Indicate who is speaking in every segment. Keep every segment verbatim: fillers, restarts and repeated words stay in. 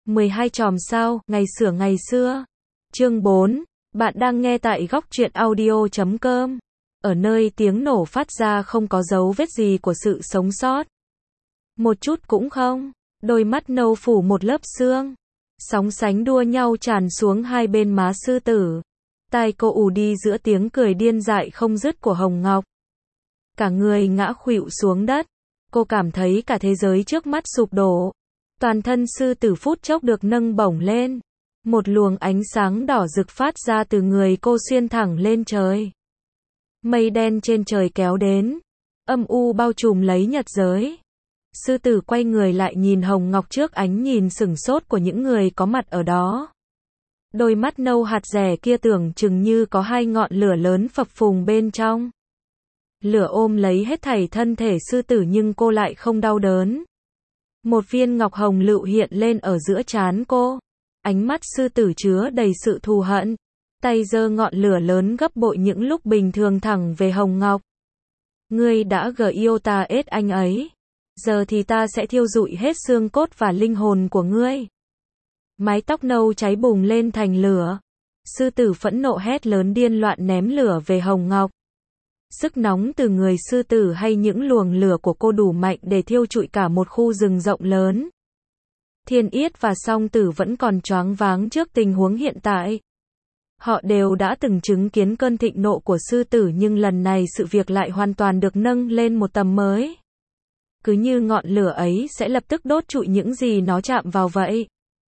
Speaker 1: mười hai chòm sao, ngày xửa ngày xưa. Chương bốn. Bạn đang nghe tại góc truyện audio chấm com. Ở nơi tiếng nổ phát ra không có dấu vết gì của sự sống sót. Một chút cũng không. Đôi mắt nâu phủ một lớp sương. Sóng sánh đua nhau tràn xuống hai bên má sư tử. Tai cô ù đi giữa tiếng cười điên dại không dứt của Hồng Ngọc. Cả người ngã khuỵu xuống đất. Cô cảm thấy cả thế giới trước mắt sụp đổ. Toàn thân sư tử phút chốc được nâng bổng lên. Một luồng ánh sáng đỏ rực phát ra từ người cô xuyên thẳng lên trời. Mây đen trên trời kéo đến. Âm u bao trùm lấy nhật giới. Sư tử quay người lại nhìn Hồng Ngọc trước ánh nhìn sửng sốt của những người có mặt ở đó. Đôi mắt nâu hạt rẻ kia tưởng chừng như có hai ngọn lửa lớn phập phùng bên trong. Lửa ôm lấy hết thảy thân thể sư tử nhưng cô lại không đau đớn. Một viên ngọc hồng lựu hiện lên ở giữa trán cô. Ánh mắt sư tử chứa đầy sự thù hận. Tay giơ ngọn lửa lớn gấp bội những lúc bình thường thẳng về Hồng Ngọc. Ngươi đã gờ yêu ta ết anh ấy. Giờ thì ta sẽ thiêu rụi hết xương cốt và linh hồn của ngươi. Mái tóc nâu cháy bùng lên thành lửa. Sư tử phẫn nộ hét lớn điên loạn ném lửa về Hồng Ngọc. Sức nóng từ người sư tử hay những luồng lửa của cô đủ mạnh để thiêu trụi cả một khu rừng rộng lớn. Thiên Yết và Song Tử vẫn còn choáng váng trước tình huống hiện tại. Họ đều đã từng chứng kiến cơn thịnh nộ của sư tử nhưng lần này sự việc lại hoàn toàn được nâng lên một tầm mới. Cứ như ngọn lửa ấy sẽ lập tức đốt trụi những gì nó chạm vào vậy.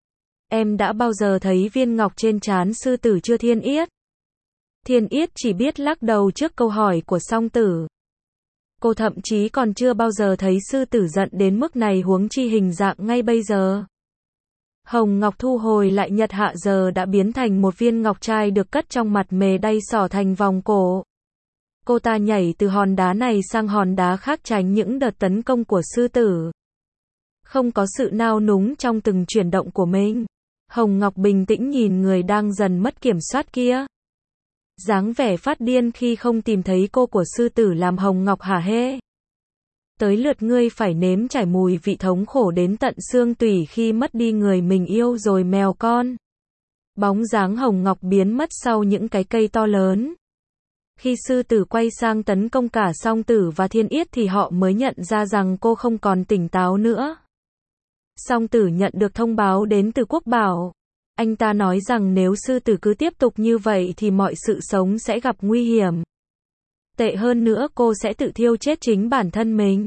Speaker 1: Em đã bao giờ thấy viên ngọc trên trán sư tử chưa Thiên Yết? Thiên Yết chỉ biết lắc đầu trước câu hỏi của Song Tử. Cô thậm chí còn chưa bao giờ thấy sư tử giận đến mức này huống chi hình dạng ngay bây giờ. Hồng Ngọc thu hồi lại nhật hạ giờ đã biến thành một viên ngọc trai được cất trong mặt mề đay xỏ thành vòng cổ. Cô ta nhảy từ hòn đá này sang hòn đá khác tránh những đợt tấn công của sư tử. Không có sự nao núng trong từng chuyển động của mình. Hồng Ngọc bình tĩnh nhìn người đang dần mất kiểm soát kia. Dáng vẻ phát điên khi không tìm thấy cô của sư tử làm Hồng Ngọc hả hê. Tới lượt ngươi phải nếm trải mùi vị thống khổ đến tận xương tủy khi mất đi người mình yêu rồi mèo con. Bóng dáng Hồng Ngọc biến mất sau những cái cây to lớn. Khi sư tử quay sang tấn công cả Song Tử và Thiên Yết thì họ mới nhận ra rằng cô không còn tỉnh táo nữa. Song Tử nhận được thông báo đến từ Quốc Bảo. Anh ta nói rằng nếu sư tử cứ tiếp tục như vậy thì mọi sự sống sẽ gặp nguy hiểm. Tệ hơn nữa cô sẽ tự thiêu chết chính bản thân mình.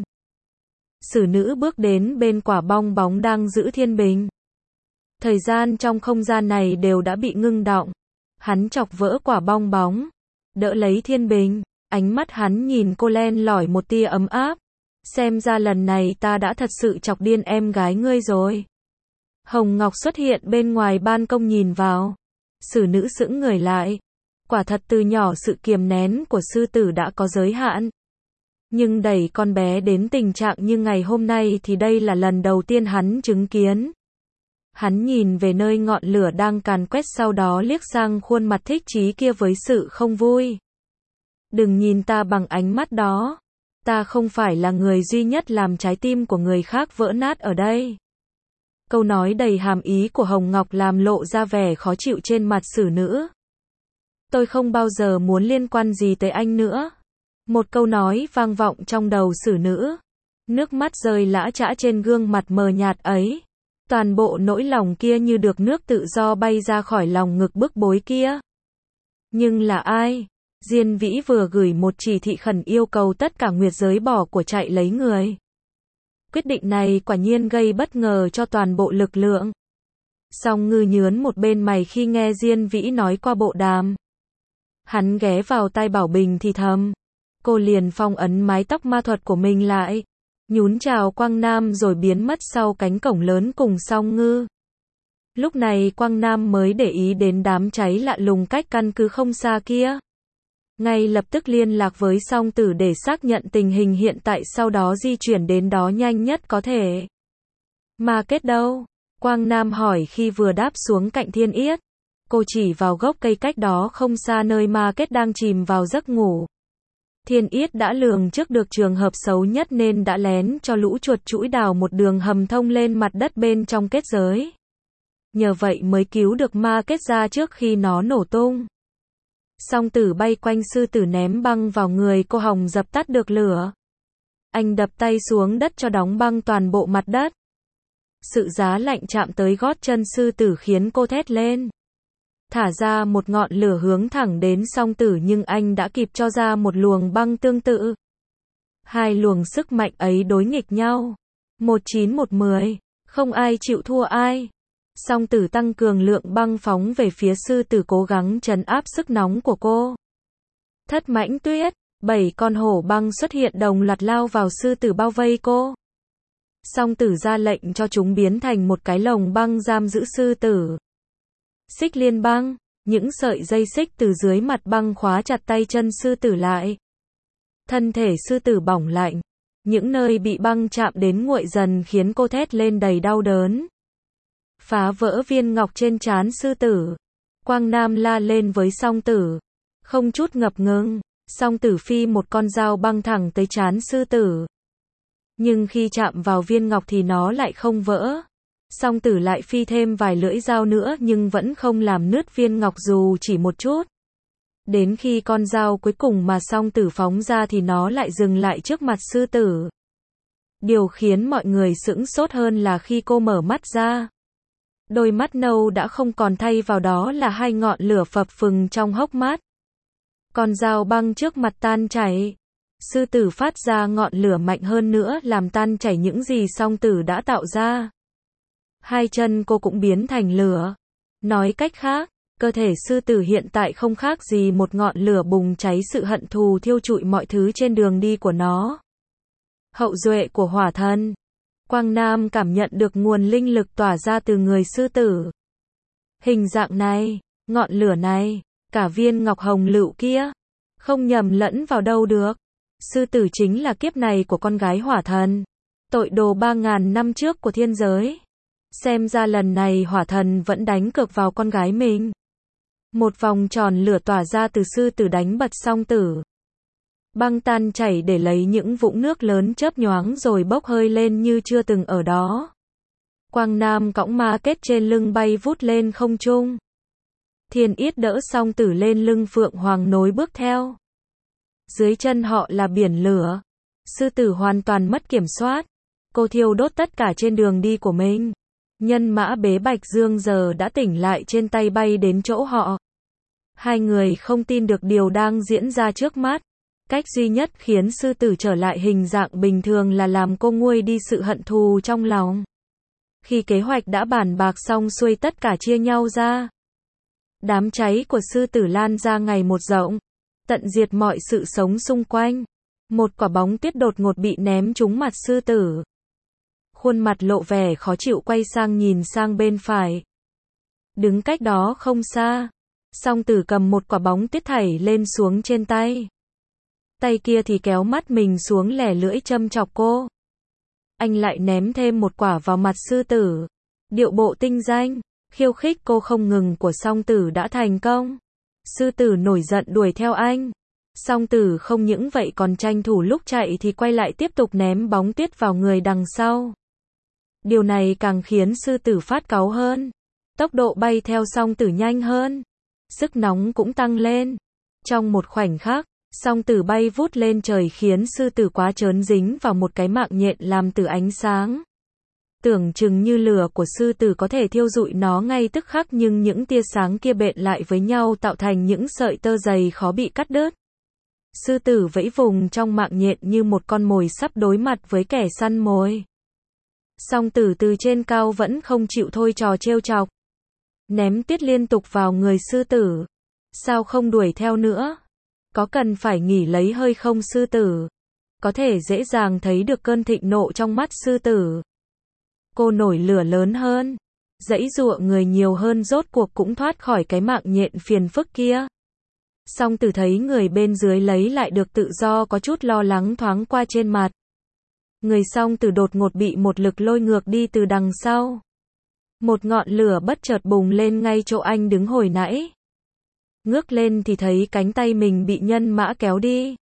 Speaker 1: Sử nữ bước đến bên quả bong bóng đang giữ thiên bình. Thời gian trong không gian này đều đã bị ngưng đọng. Hắn chọc vỡ quả bong bóng. Đỡ lấy thiên bình. Ánh mắt hắn nhìn cô len lỏi một tia ấm áp. Xem ra lần này ta đã thật sự chọc điên em gái ngươi rồi. Hồng Ngọc xuất hiện bên ngoài ban công nhìn vào. Sử nữ sững người lại. Quả thật từ nhỏ sự kiềm nén của sư tử đã có giới hạn. Nhưng đẩy con bé đến tình trạng như ngày hôm nay thì đây là lần đầu tiên hắn chứng kiến. Hắn nhìn về nơi ngọn lửa đang càn quét sau đó liếc sang khuôn mặt thích chí kia với sự không vui. Đừng nhìn ta bằng ánh mắt đó. Ta không phải là người duy nhất làm trái tim của người khác vỡ nát ở đây. Câu nói đầy hàm ý của Hồng Ngọc làm lộ ra vẻ khó chịu trên mặt sử nữ. Tôi không bao giờ muốn liên quan gì tới anh nữa. Một câu nói vang vọng trong đầu sử nữ. Nước mắt rơi lã chã trên gương mặt mờ nhạt ấy. Toàn bộ nỗi lòng kia như được nước tự do bay ra khỏi lòng ngực bức bối kia. Nhưng là ai? Diên Vĩ vừa gửi một chỉ thị khẩn yêu cầu tất cả nguyệt giới bỏ của chạy lấy người. Quyết định này quả nhiên gây bất ngờ cho toàn bộ lực lượng. Song Ngư nhướn một bên mày khi nghe Diên Vĩ nói qua bộ đàm. Hắn ghé vào tai Bảo Bình thì thầm. Cô liền phong ấn mái tóc ma thuật của mình lại. Nhún chào Quang Nam rồi biến mất sau cánh cổng lớn cùng Song Ngư. Lúc này Quang Nam mới để ý đến đám cháy lạ lùng cách căn cứ không xa kia. Ngay lập tức liên lạc với Song Tử để xác nhận tình hình hiện tại sau đó di chuyển đến đó nhanh nhất có thể. Ma kết đâu? Quang Nam hỏi khi vừa đáp xuống cạnh Thiên Yết. Cô chỉ vào gốc cây cách đó không xa nơi Ma Kết đang chìm vào giấc ngủ. Thiên Yết đã lường trước được trường hợp xấu nhất nên đã lén cho lũ chuột chũi đào một đường hầm thông lên mặt đất bên trong kết giới. nhờ vậy mới cứu được ma kết ra trước khi nó nổ tung. Song tử bay quanh sư tử ném băng vào người cô hòng dập tắt được lửa. Anh đập tay xuống đất cho đóng băng toàn bộ mặt đất. Sự giá lạnh chạm tới gót chân sư tử khiến cô thét lên. Thả ra một ngọn lửa hướng thẳng đến song tử nhưng anh đã kịp cho ra một luồng băng tương tự. Hai luồng sức mạnh ấy đối nghịch nhau. Một chín một mười, không ai chịu thua ai. Song tử tăng cường lượng băng phóng về phía sư tử cố gắng trấn áp sức nóng của cô. Thất mãnh tuyết, bảy con hổ băng xuất hiện đồng loạt lao vào sư tử bao vây cô. Song tử ra lệnh cho chúng biến thành một cái lồng băng giam giữ sư tử. Xích liên băng, những sợi dây xích từ dưới mặt băng khóa chặt tay chân sư tử lại. Thân thể sư tử bỏng lạnh, những nơi bị băng chạm đến nguội dần khiến cô thét lên đầy đau đớn. Phá vỡ viên ngọc trên trán sư tử. Quang Nam la lên với song tử. Không chút ngập ngừng, song tử phi một con dao băng thẳng tới trán sư tử. Nhưng khi chạm vào viên ngọc thì nó lại không vỡ. Song tử lại phi thêm vài lưỡi dao nữa nhưng vẫn không làm nứt viên ngọc dù chỉ một chút. Đến khi con dao cuối cùng mà song tử phóng ra thì nó lại dừng lại trước mặt sư tử. Điều khiến mọi người sững sốt hơn là khi cô mở mắt ra. Đôi mắt nâu đã không còn, thay vào đó là hai ngọn lửa phập phừng trong hốc mắt. Con dao băng trước mặt tan chảy. Sư tử phát ra ngọn lửa mạnh hơn nữa làm tan chảy những gì song tử đã tạo ra. Hai chân cô cũng biến thành lửa. Nói cách khác, cơ thể sư tử hiện tại không khác gì một ngọn lửa bùng cháy, sự hận thù thiêu trụi mọi thứ trên đường đi của nó. Hậu duệ của hỏa thần. Quang Nam cảm nhận được nguồn linh lực tỏa ra từ người sư tử. Hình dạng này, ngọn lửa này, cả viên ngọc hồng lựu kia, không nhầm lẫn vào đâu được. Sư tử chính là kiếp này của con gái hỏa thần, tội đồ ba ngàn năm trước của thiên giới. Xem ra lần này hỏa thần vẫn đánh cược vào con gái mình. Một vòng tròn lửa tỏa ra từ sư tử đánh bật song tử. Băng tan chảy để lấy những vũng nước lớn chớp nhoáng rồi bốc hơi lên như chưa từng ở đó. Quang Nam cõng ma kết trên lưng bay vút lên không trung. Thiên Yết đỡ song tử lên lưng Phượng Hoàng nối bước theo. Dưới chân họ là biển lửa. Sư tử hoàn toàn mất kiểm soát. Cô thiêu đốt tất cả trên đường đi của mình. Nhân mã bế Bạch Dương giờ đã tỉnh lại trên tay bay đến chỗ họ. Hai người không tin được điều đang diễn ra trước mắt. Cách duy nhất khiến sư tử trở lại hình dạng bình thường là làm cô nguôi đi sự hận thù trong lòng. Khi kế hoạch đã bàn bạc xong xuôi, tất cả chia nhau ra. Đám cháy của sư tử lan ra ngày một rộng, tận diệt mọi sự sống xung quanh. Một quả bóng tuyết đột ngột bị ném trúng mặt sư tử. Khuôn mặt lộ vẻ khó chịu quay sang nhìn sang bên phải. Đứng cách đó không xa, song tử cầm một quả bóng tuyết thảy lên xuống trên tay. Tay kia thì kéo mắt mình xuống lẻ lưỡi châm chọc cô. Anh lại ném thêm một quả vào mặt sư tử. Điệu bộ tinh danh, khiêu khích cô không ngừng của song tử đã thành công. Sư tử nổi giận đuổi theo anh. Song tử không những vậy còn tranh thủ lúc chạy thì quay lại tiếp tục ném bóng tuyết vào người đằng sau. Điều này càng khiến sư tử phát cáu hơn. Tốc độ bay theo song tử nhanh hơn. Sức nóng cũng tăng lên. Trong một khoảnh khắc, song tử bay vút lên trời khiến sư tử quá trớn dính vào một cái mạng nhện làm từ ánh sáng. Tưởng chừng như lửa của sư tử có thể thiêu rụi nó ngay tức khắc, nhưng những tia sáng kia bện lại với nhau tạo thành những sợi tơ dày khó bị cắt đứt. Sư tử vẫy vùng trong mạng nhện như một con mồi sắp đối mặt với kẻ săn mồi. Song tử từ trên cao vẫn không chịu thôi trò trêu chọc. Ném tuyết liên tục vào người sư tử. Sao không đuổi theo nữa? Có cần phải nghỉ lấy hơi không sư tử? Có thể dễ dàng thấy được cơn thịnh nộ trong mắt sư tử. Cô nổi lửa lớn hơn. Giãy giụa người nhiều hơn, rốt cuộc cũng thoát khỏi cái mạng nhện phiền phức kia. Song tử thấy người bên dưới lấy lại được tự do, có chút lo lắng thoáng qua trên mặt. Người song tử đột ngột bị một lực lôi ngược đi từ đằng sau. Một ngọn lửa bất chợt bùng lên ngay chỗ anh đứng hồi nãy. Ngước lên thì thấy cánh tay mình bị nhân mã kéo đi.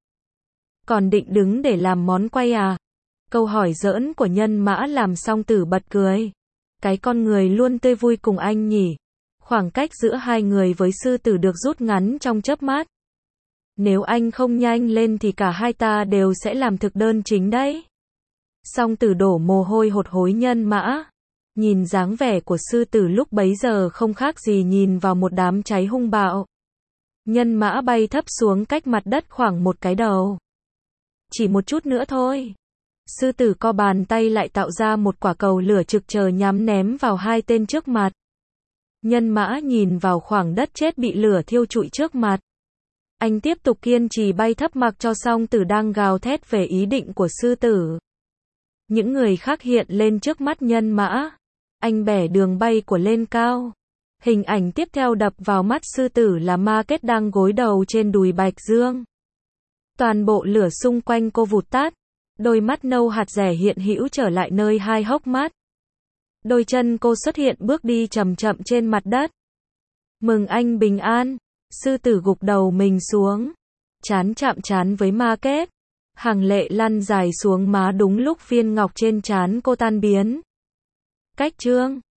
Speaker 1: Còn định đứng để làm món quay à? Câu hỏi giỡn của nhân mã làm song tử bật cười. Cái con người luôn tươi vui cùng anh nhỉ. Khoảng cách giữa hai người với sư tử được rút ngắn trong chớp mắt. Nếu anh không nhanh lên thì cả hai ta đều sẽ làm thực đơn chính đấy. Song tử đổ mồ hôi hột hối nhân mã. Nhìn dáng vẻ của sư tử lúc bấy giờ không khác gì nhìn vào một đám cháy hung bạo. Nhân mã bay thấp xuống cách mặt đất khoảng một cái đầu. Chỉ một chút nữa thôi. Sư tử co bàn tay lại tạo ra một quả cầu lửa trực chờ nhắm ném vào hai tên trước mặt. Nhân mã nhìn vào khoảng đất chết bị lửa thiêu trụi trước mặt. Anh tiếp tục kiên trì bay thấp mặc cho song tử đang gào thét về ý định của sư tử. Những người khác hiện lên trước mắt nhân mã. Anh bẻ đường bay của lên cao. Hình ảnh tiếp theo đập vào mắt sư tử là Ma Kết đang gối đầu trên đùi Bạch Dương. Toàn bộ lửa xung quanh cô vụt tắt. Đôi mắt nâu hạt rẻ hiện hữu trở lại nơi hai hốc mắt. Đôi chân cô xuất hiện bước đi chậm chậm trên mặt đất. Mừng anh bình an. Sư tử gục đầu mình xuống. Trán chạm trán với Ma Kết. Hàng lệ lăn dài xuống má đúng lúc viên ngọc trên trán cô tan biến. Cách chương